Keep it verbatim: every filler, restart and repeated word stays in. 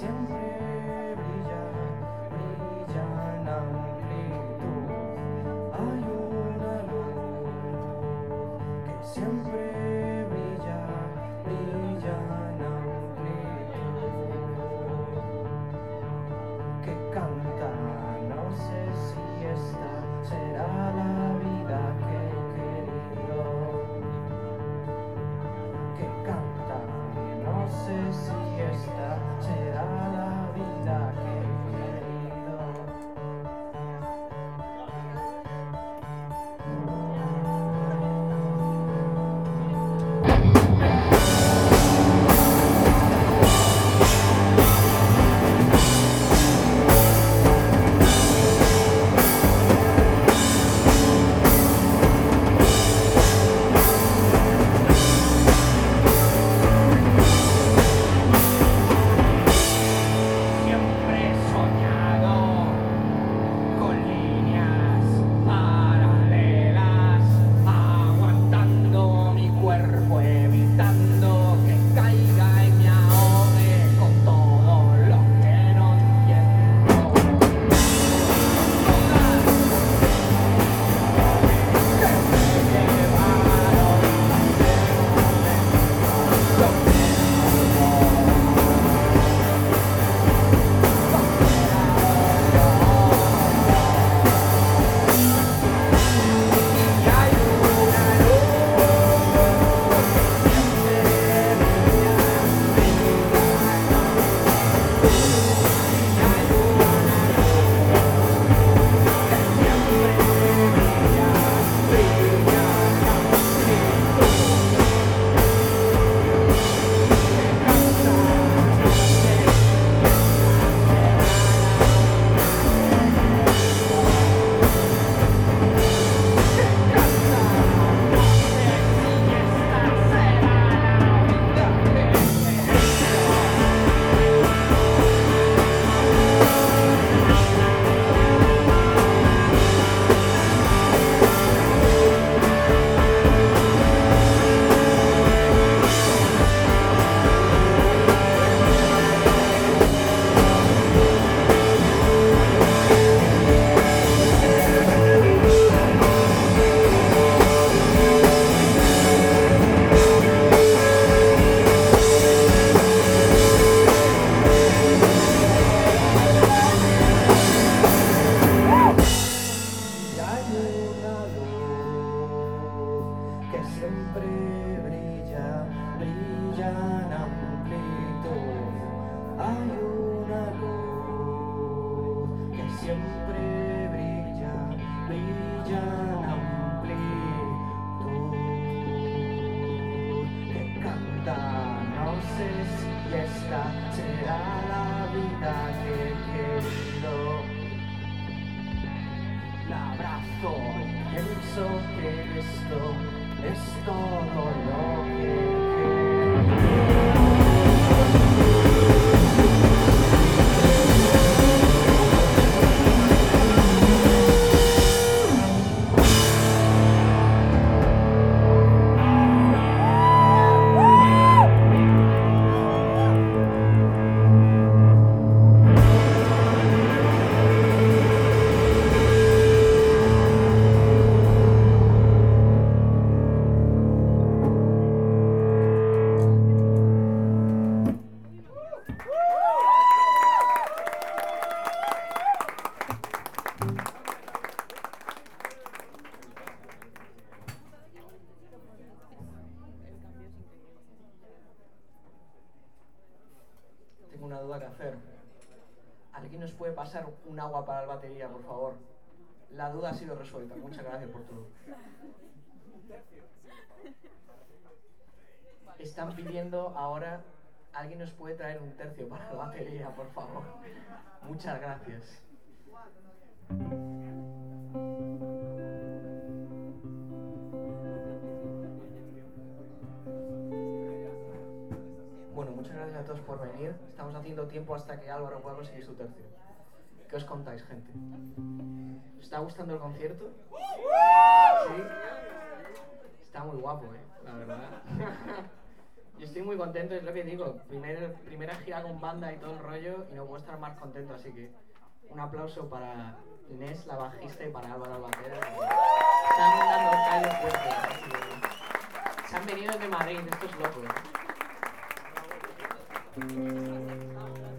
Pasar un agua para la batería, por favor. La duda ha sido resuelta. Muchas gracias por todo. Están pidiendo ahora, ¿alguien nos puede traer un tercio para la batería, por favor? Muchas gracias. Bueno, muchas gracias a todos por venir. Estamos haciendo tiempo hasta que Álvaro pueda conseguir su tercio. ¿Qué os contáis, gente? ¿Os está gustando el concierto? ¿Sí? Está muy guapo, ¿eh? La verdad. Yo estoy muy contento, es lo que digo. Primer, primera gira con banda y todo el rollo y no puedo estar más contento, así que un aplauso para Inés, la bajista, y para Álvaro, el batero. Están dando calle fuerte. Así que se han venido desde Madrid, esto es loco, ¿eh?